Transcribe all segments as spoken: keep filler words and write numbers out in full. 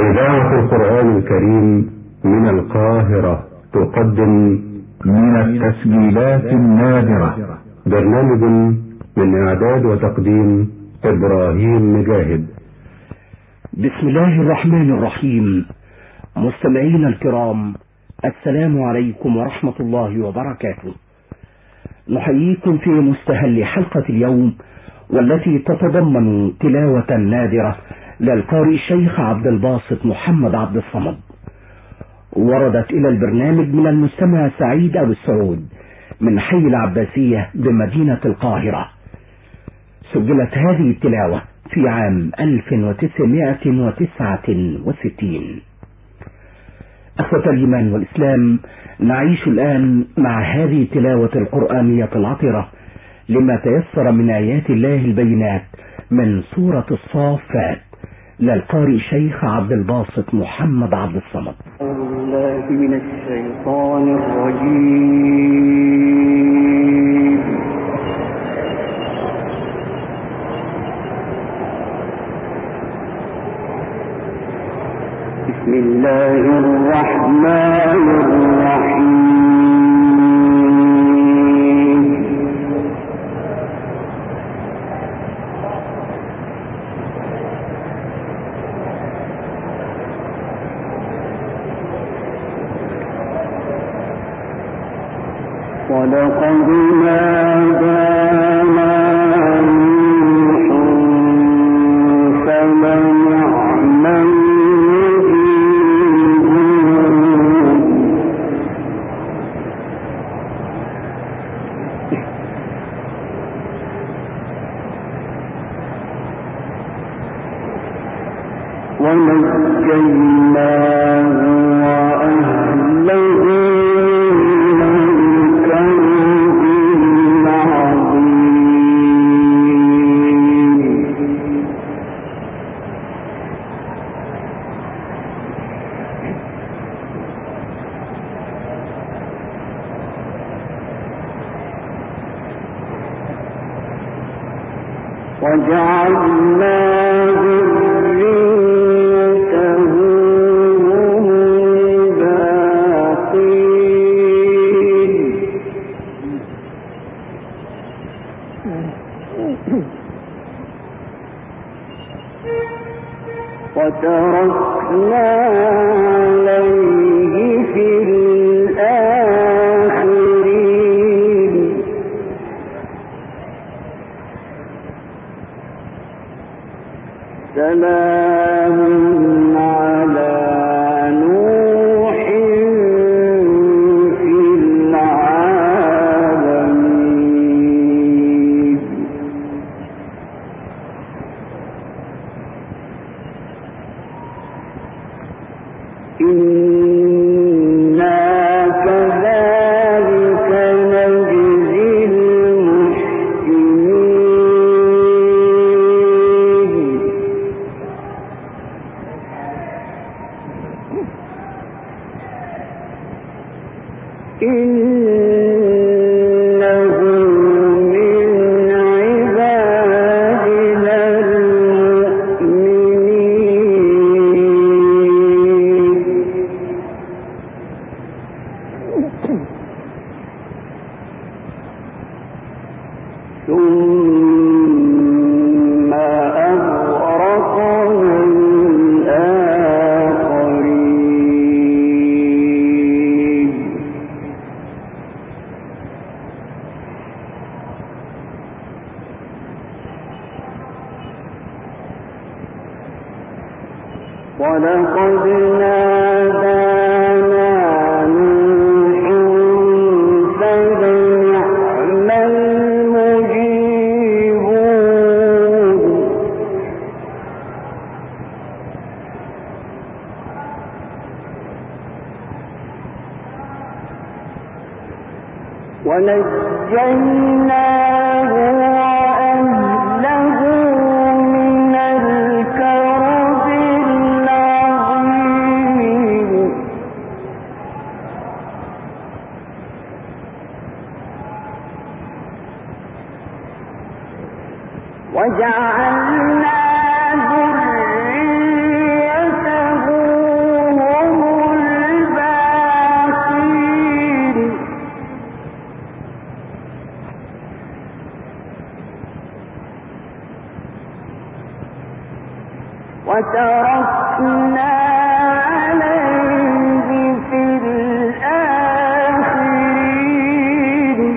إذاعة القرآن الكريم من القاهرة تقدم من التسجيلات النادرة برنامج من إعداد وتقديم إبراهيم مجاهد. بسم الله الرحمن الرحيم. مستمعين الكرام، السلام عليكم ورحمة الله وبركاته. نحييكم في مستهل حلقة اليوم، والتي تتضمن تلاوة نادرة للقارئ الشيخ عبد الباسط محمد عبد الصمد. وردت إلى البرنامج من المستمع سعيد أبو السعود من حي العباسية بمدينة القاهرة. سجلت هذه التلاوة في عام ألف وتسعمائة وتسعة وستين. أخوة الإيمان والإسلام، نعيش الآن مع هذه التلاوة القرآنية العطرة لما تيسر من آيات الله البينات من سورة الصافات للقارئ الشيخ عبد الباسط محمد عبد الصمد. الله من الشيطان الرجيم. بسم الله الرحمن الرحيم. ولقد نادانا نوح فلنعم المجيبون. ونجيناه وأهله وجعلنا ذريته هم الباقين. وتركنا عليه في الآخرين. سلام على نوح في العالمين. إنا كذلك نجزي المحسنين. إنه من عبادنا المؤمنين. ثم أغرقنا الآخرين. ولقد نادانا نوح فلنعم المجيبون. ونجيناه وأهله من الكرب العظيم. وجعلنا ذريته وتركنا عليه في الآخرين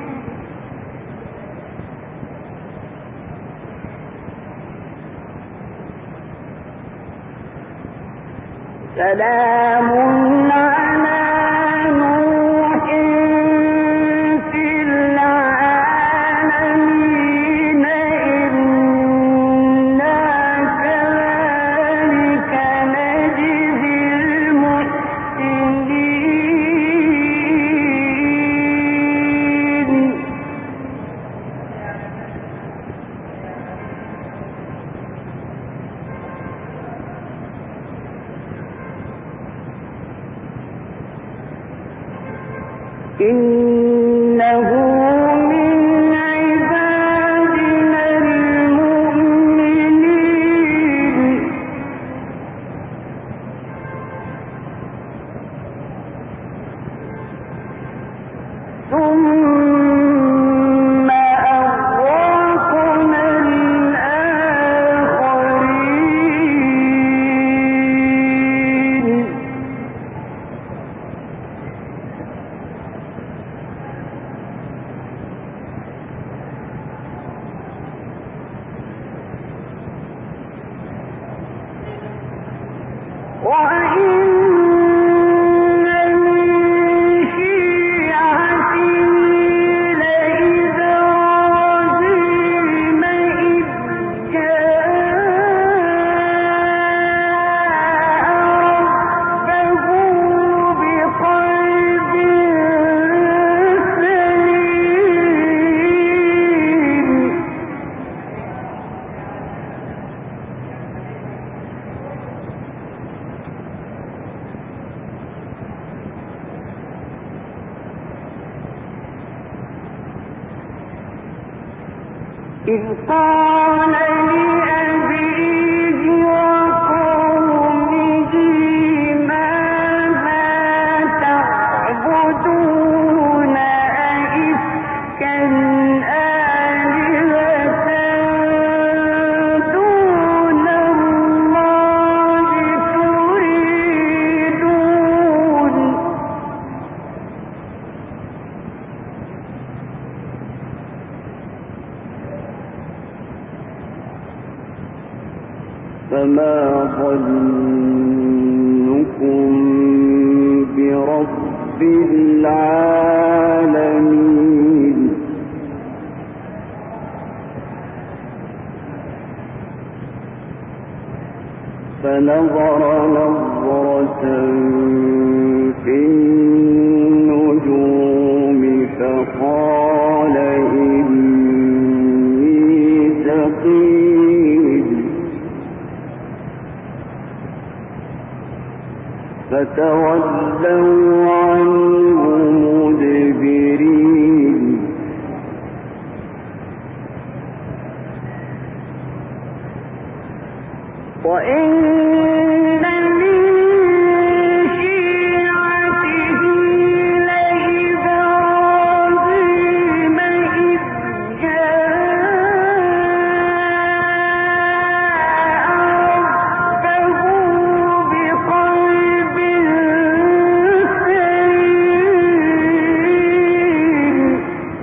سلام على نوح في العالمين إنا كذلك نجزي المحسنين إنه من عبادنا المؤمنين ثم أغرقنا الآخرين وإن من شيعته لإبراهيم إذ جاء ربه بقلب سليم إذ قال لأبيه وقومه ماذا تعبدون أئفكا آلهة دون الله تريدون فما ظنكم برب العالمين فنظر نظرة في النجوم فقال إني سقيم فتولوا عنه مدبرين وإن من شيعته لإبراهيم إذ جاء ربه بقلب سليم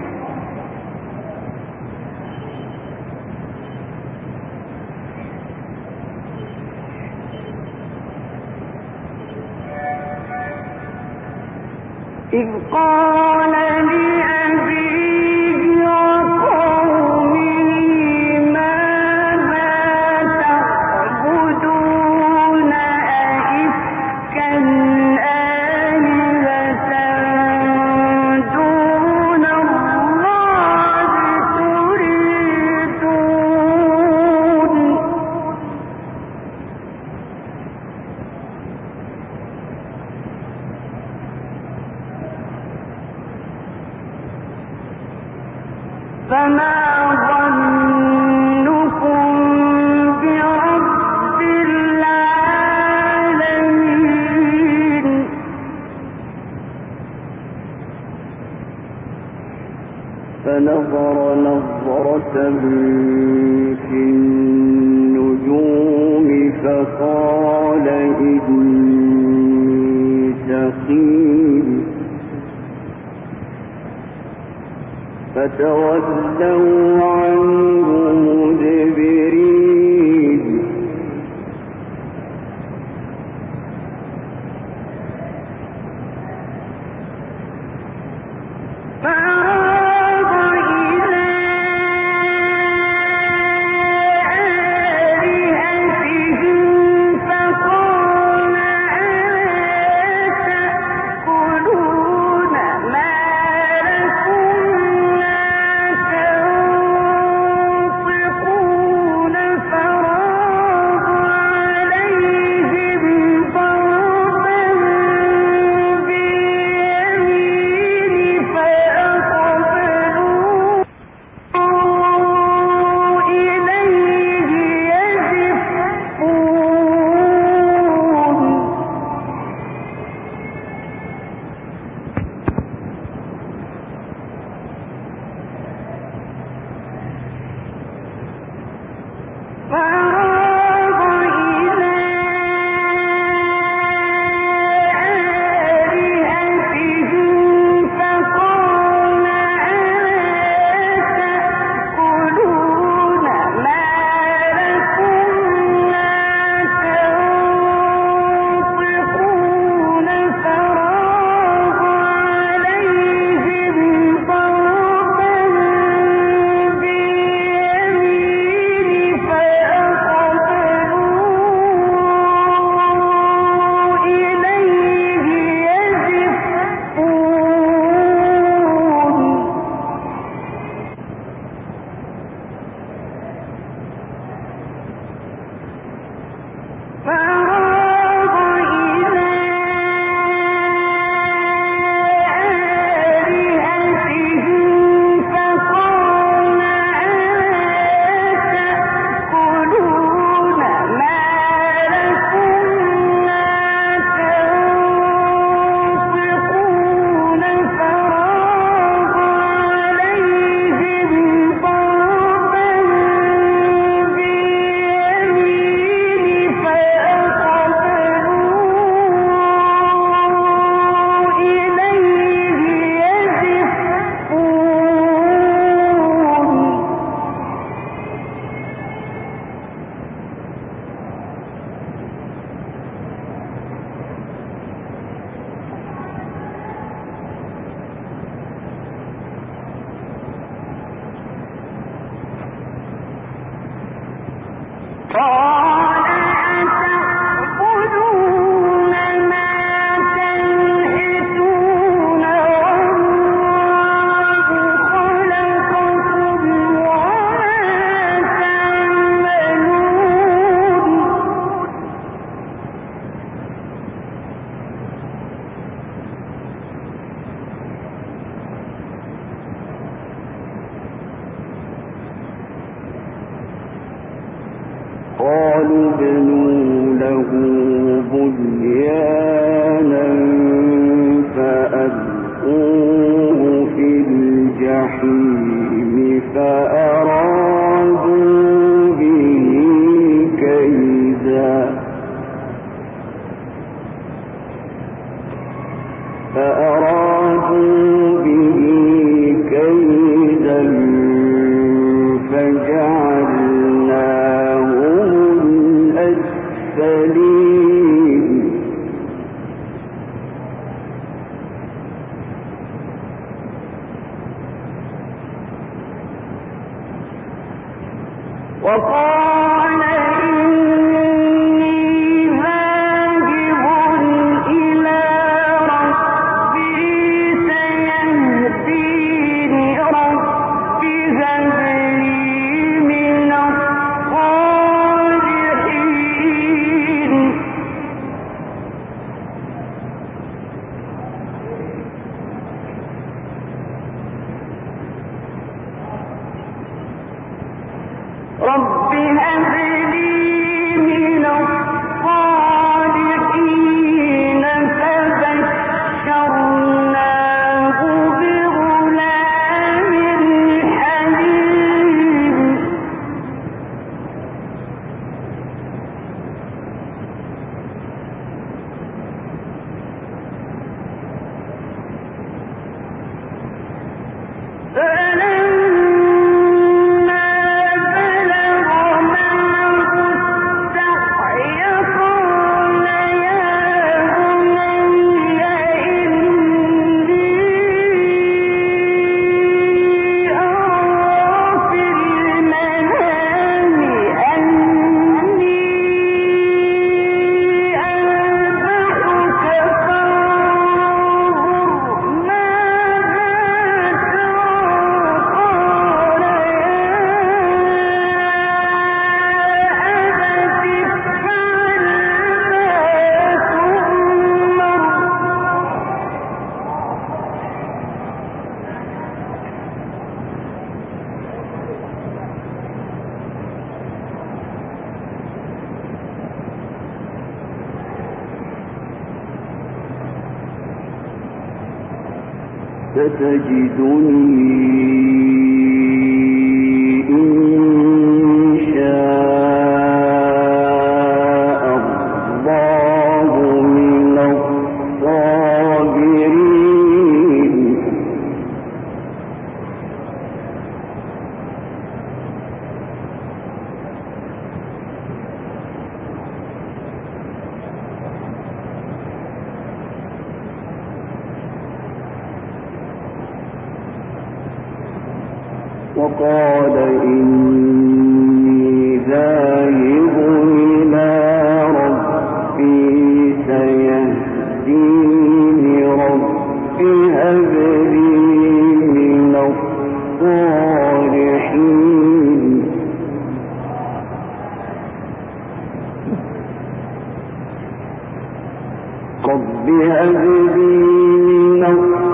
إذ قال لأبيه وقومه ماذا تعبدون أئفكا آلهة دون الله تريدون فما ظنكم برب العالمين فنظر نظرة في النجوم فقال إني سقيم فتولوا عنه مدبرين قالوا ابنوا له بنيانا فألقوه في الجحيم فأرادوا به كيدا فأرادوا به كيدا فجعلناهم الأسفلين وقال إني ذاهب إلى ربي سيهديني رب هب لي من الصالحين رب ستجدني إن شاء الله من الصابرين. وقال إني ذاهب إلى ربي سيهدين رب هب لي من الصالحين. رب هب لي من الصالحين